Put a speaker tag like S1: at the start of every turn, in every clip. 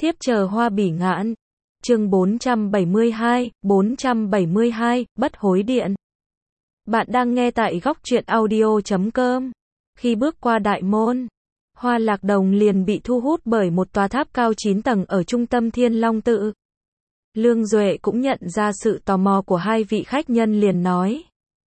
S1: Thiếp chờ hoa bỉ ngạn. Chương 472, bất hối điện. Bạn đang nghe tại góc truyện audio.com. Khi bước qua đại môn, Hoa Lạc Đồng liền bị thu hút bởi một tòa tháp cao 9 tầng ở trung tâm Thiên Long Tự. Lương Duệ cũng nhận ra sự tò mò của hai vị khách nhân liền nói.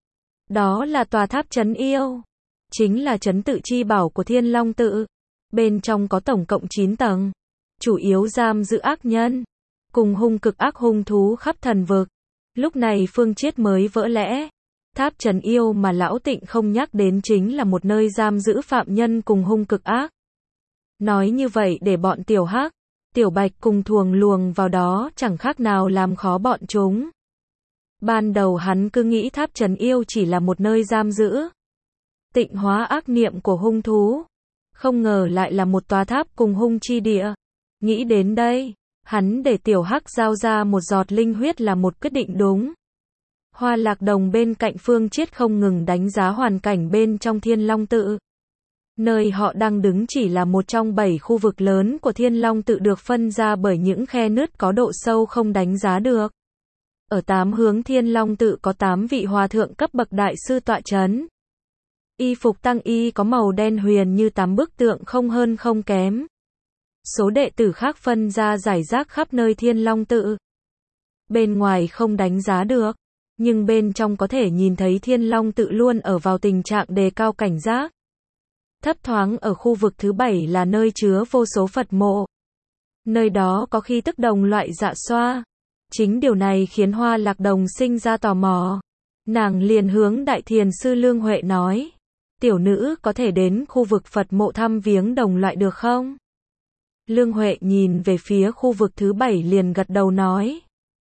S1: Đó là tòa tháp trấn yêu. Chính là trấn tự chi bảo của Thiên Long Tự. Bên trong có tổng cộng 9 tầng. Chủ yếu giam giữ ác nhân. Cùng hung cực ác hung thú khắp thần vực. Lúc này Phương Chiết mới vỡ lẽ. Tháp trấn yêu mà Lão Tịnh không nhắc đến chính là một nơi giam giữ phạm nhân cùng hung cực ác. Nói như vậy để bọn Tiểu Hắc, Tiểu Bạch cùng thuồng luồng vào đó chẳng khác nào làm khó bọn chúng. Ban đầu hắn cứ nghĩ tháp trấn yêu chỉ là một nơi giam giữ, tịnh hóa ác niệm của hung thú. Không ngờ lại là một tòa tháp cùng hung chi địa. Nghĩ đến đây, hắn để Tiểu Hắc giao ra một giọt linh huyết là một quyết định đúng. Hoa Lạc Đồng bên cạnh Phương Chiết không ngừng đánh giá hoàn cảnh bên trong Thiên Long Tự. Nơi họ đang đứng chỉ là một trong 7 khu vực lớn của Thiên Long Tự được phân ra bởi những khe nứt có độ sâu không đánh giá được. Ở 8 hướng Thiên Long Tự có 8 vị hòa thượng cấp bậc đại sư tọa chấn. Y phục tăng y có màu đen huyền như 8 bức tượng không hơn không kém. Số đệ tử khác phân ra rải rác khắp nơi Thiên Long Tự. Bên ngoài không đánh giá được, nhưng bên trong có thể nhìn thấy Thiên Long Tự luôn ở vào tình trạng đề cao cảnh giác. Thấp thoáng ở khu vực thứ 7 là nơi chứa vô số Phật mộ. Nơi đó có khí tức đồng loại dạ xoa. Chính điều này khiến Hoa Lạc Đồng sinh ra tò mò. Nàng liền hướng Đại Thiền Sư Lương Huệ nói. Tiểu nữ có thể đến khu vực Phật mộ thăm viếng đồng loại được không? Lương Huệ nhìn về phía khu vực thứ 7 liền gật đầu nói.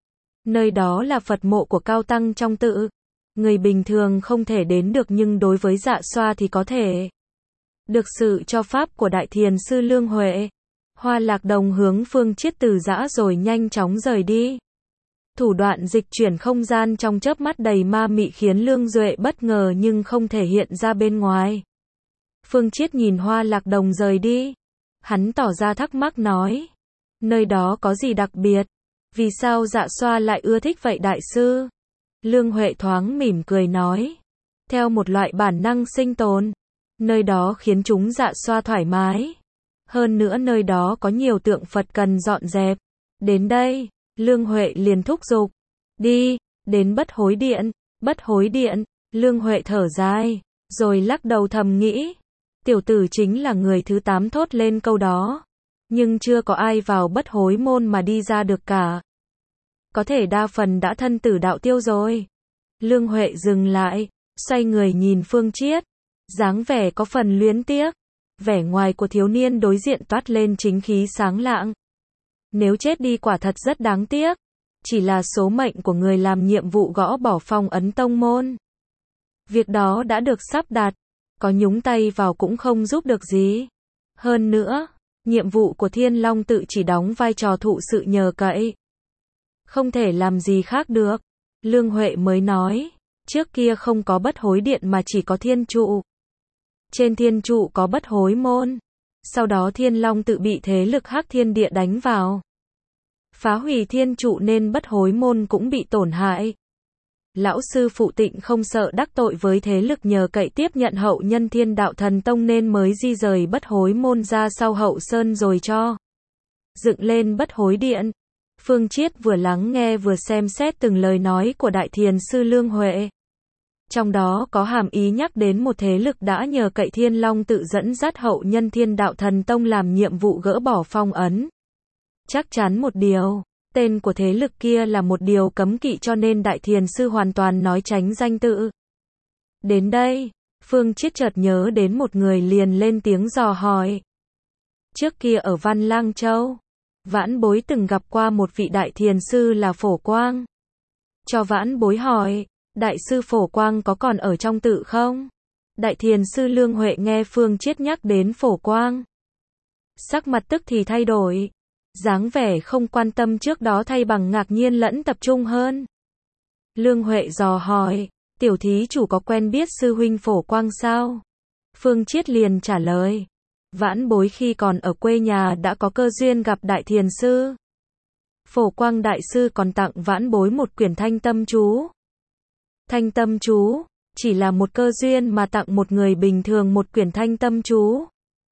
S1: Nơi đó là Phật mộ của cao tăng trong tự. Người bình thường không thể đến được nhưng đối với dạ xoa thì có thể. Được sự cho pháp của Đại Thiền Sư Lương Huệ, Hoa Lạc Đồng hướng Phương Chiết từ giã rồi nhanh chóng rời đi. Thủ đoạn dịch chuyển không gian trong chớp mắt đầy ma mị khiến Lương Duệ bất ngờ nhưng không thể hiện ra bên ngoài. Phương Chiết nhìn Hoa Lạc Đồng rời đi. Hắn tỏ ra thắc mắc nói. Nơi đó có gì đặc biệt? Vì sao dạ xoa lại ưa thích vậy đại sư? Lương Huệ thoáng mỉm cười nói. Theo một loại bản năng sinh tồn. Nơi đó khiến chúng dạ xoa thoải mái. Hơn nữa nơi đó có nhiều tượng Phật cần dọn dẹp. Đến đây, Lương Huệ liền thúc giục. Đi, đến bất hối điện. Bất hối điện, Lương Huệ thở dài, rồi lắc đầu thầm nghĩ. Tiểu tử chính là người thứ 8 thốt lên câu đó. Nhưng chưa có ai vào bất hối môn mà đi ra được cả. Có thể đa phần đã thân tử đạo tiêu rồi. Lương Huệ dừng lại, xoay người nhìn Phương Chiết. Dáng vẻ có phần luyến tiếc. Vẻ ngoài của thiếu niên đối diện toát lên chính khí sáng lạng. Nếu chết đi quả thật rất đáng tiếc. Chỉ là số mệnh của người làm nhiệm vụ gõ bỏ phong ấn tông môn. Việc đó đã được sắp đặt. Có nhúng tay vào cũng không giúp được gì. Hơn nữa, nhiệm vụ của Thiên Long Tự chỉ đóng vai trò thụ sự nhờ cậy. Không thể làm gì khác được. Lương Huệ mới nói. Trước kia không có bất hối điện mà chỉ có thiên trụ. Trên thiên trụ có bất hối môn. Sau đó Thiên Long Tự bị thế lực Hắc Thiên Địa đánh vào. Phá hủy thiên trụ nên bất hối môn cũng bị tổn hại. Lão sư phụ Tịnh không sợ đắc tội với thế lực nhờ cậy tiếp nhận hậu nhân Thiên Đạo Thần Tông nên mới di rời bất hối môn ra sau hậu sơn rồi cho dựng lên bất hối điện. Phương Chiết vừa lắng nghe vừa xem xét từng lời nói của Đại Thiền Sư Lương Huệ. Trong đó có hàm ý nhắc đến một thế lực đã nhờ cậy Thiên Long Tự dẫn dắt hậu nhân Thiên Đạo Thần Tông làm nhiệm vụ gỡ bỏ phong ấn. Chắc chắn một điều, tên của thế lực kia là một điều cấm kỵ cho nên Đại Thiền Sư hoàn toàn nói tránh danh tự. Đến đây, Phương Chiết chợt nhớ đến một người liền lên tiếng dò hỏi. Trước kia ở Văn Lang Châu, Vãn Bối từng gặp qua một vị Đại Thiền Sư là Phổ Quang. Cho Vãn Bối hỏi, Đại sư Phổ Quang có còn ở trong tự không? Đại Thiền Sư Lương Huệ nghe Phương Chiết nhắc đến Phổ Quang. Sắc mặt tức thì thay đổi. Dáng vẻ không quan tâm trước đó thay bằng ngạc nhiên lẫn tập trung hơn. Lương Huệ dò hỏi, tiểu thí chủ có quen biết sư huynh Phổ Quang sao? Phương Chiết liền trả lời, Vãn Bối khi còn ở quê nhà đã có cơ duyên gặp Đại Thiền Sư. Phổ Quang Đại Sư còn tặng Vãn Bối một quyển Thanh Tâm Chú. Thanh Tâm Chú, chỉ là một cơ duyên mà tặng một người bình thường một quyển Thanh Tâm Chú.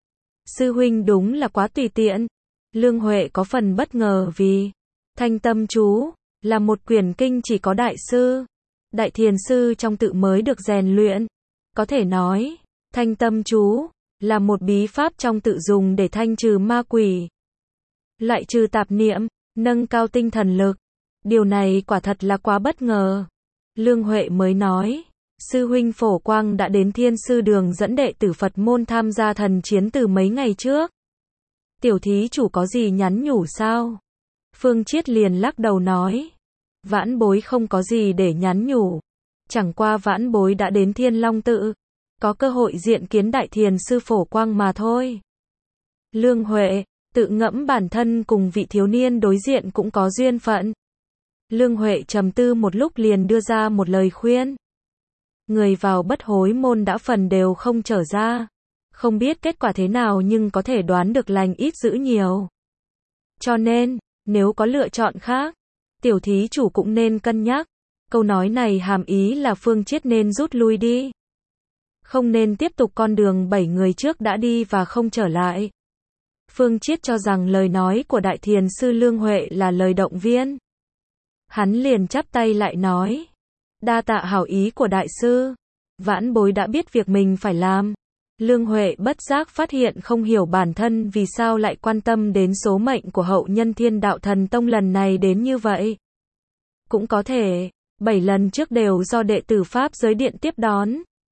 S1: Sư huynh đúng là quá tùy tiện. Lương Huệ có phần bất ngờ vì Thanh Tâm Chú là một quyển kinh chỉ có Đại Sư, Đại Thiền Sư trong tự mới được rèn luyện. Có thể nói, Thanh Tâm Chú là một bí pháp trong tự dùng để thanh trừ ma quỷ, loại trừ tạp niệm, nâng cao tinh thần lực. Điều này quả thật là quá bất ngờ. Lương Huệ mới nói, sư huynh Phổ Quang đã đến Thiên Sư Đường dẫn đệ tử Phật môn tham gia thần chiến từ mấy ngày trước. Tiểu thí chủ có gì nhắn nhủ sao? Phương Chiết liền lắc đầu nói, Vãn Bối không có gì để nhắn nhủ. Chẳng qua Vãn Bối đã đến Thiên Long Tự, có cơ hội diện kiến Đại Thiền Sư Phổ Quang mà thôi. Lương Huệ tự ngẫm bản thân cùng vị thiếu niên đối diện cũng có duyên phận. Lương Huệ trầm tư một lúc liền đưa ra một lời khuyên. Người vào Bất Hối môn đã phần đều không trở ra. Không biết kết quả thế nào nhưng có thể đoán được lành ít dữ nhiều. Cho nên, nếu có lựa chọn khác, tiểu thí chủ cũng nên cân nhắc. Câu nói này hàm ý là Phương Chiết nên rút lui đi. Không nên tiếp tục con đường 7 người trước đã đi và không trở lại. Phương Chiết cho rằng lời nói của Đại Thiền Sư Lương Huệ là lời động viên. Hắn liền chắp tay lại nói, đa tạ hảo ý của Đại Sư. Vãn Bối đã biết việc mình phải làm. Lương Huệ bất giác phát hiện không hiểu bản thân vì sao lại quan tâm đến số mệnh của hậu nhân Thiên Đạo Thần Tông lần này đến như vậy. Cũng có thể, 7 lần trước đều do đệ tử Pháp giới điện tiếp đón.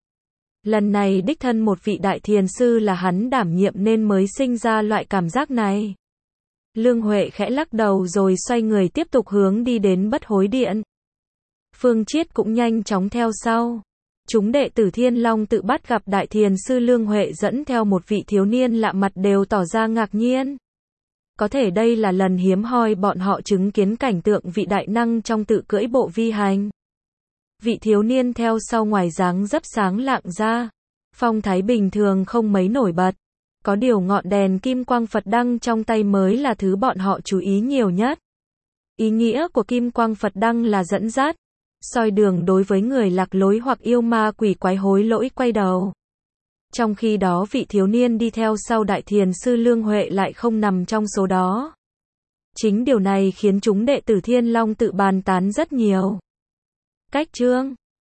S1: Lần này đích thân một vị Đại Thiền Sư là hắn đảm nhiệm nên mới sinh ra loại cảm giác này. Lương Huệ khẽ lắc đầu rồi xoay người tiếp tục hướng đi đến Bất Hối Điện. Phương Chiết cũng nhanh chóng theo sau. Chúng đệ tử Thiên Long Tự bắt gặp Đại Thiền Sư Lương Huệ dẫn theo một vị thiếu niên lạ mặt đều tỏ ra ngạc nhiên. Có thể đây là lần hiếm hoi bọn họ chứng kiến cảnh tượng vị đại năng trong tự cưỡi bộ vi hành. Vị thiếu niên theo sau ngoài dáng dấp sáng lạng ra, phong thái bình thường không mấy nổi bật. Có điều ngọn đèn kim quang Phật đăng trong tay mới là thứ bọn họ chú ý nhiều nhất. Ý nghĩa của kim quang Phật đăng là dẫn dắt, soi đường đối với người lạc lối hoặc yêu ma quỷ quái hối lỗi quay đầu. Trong khi đó vị thiếu niên đi theo sau Đại Thiền Sư Lương Huệ lại không nằm trong số đó. Chính điều này khiến chúng đệ tử Thiên Long Tự bàn tán rất nhiều. Cách chương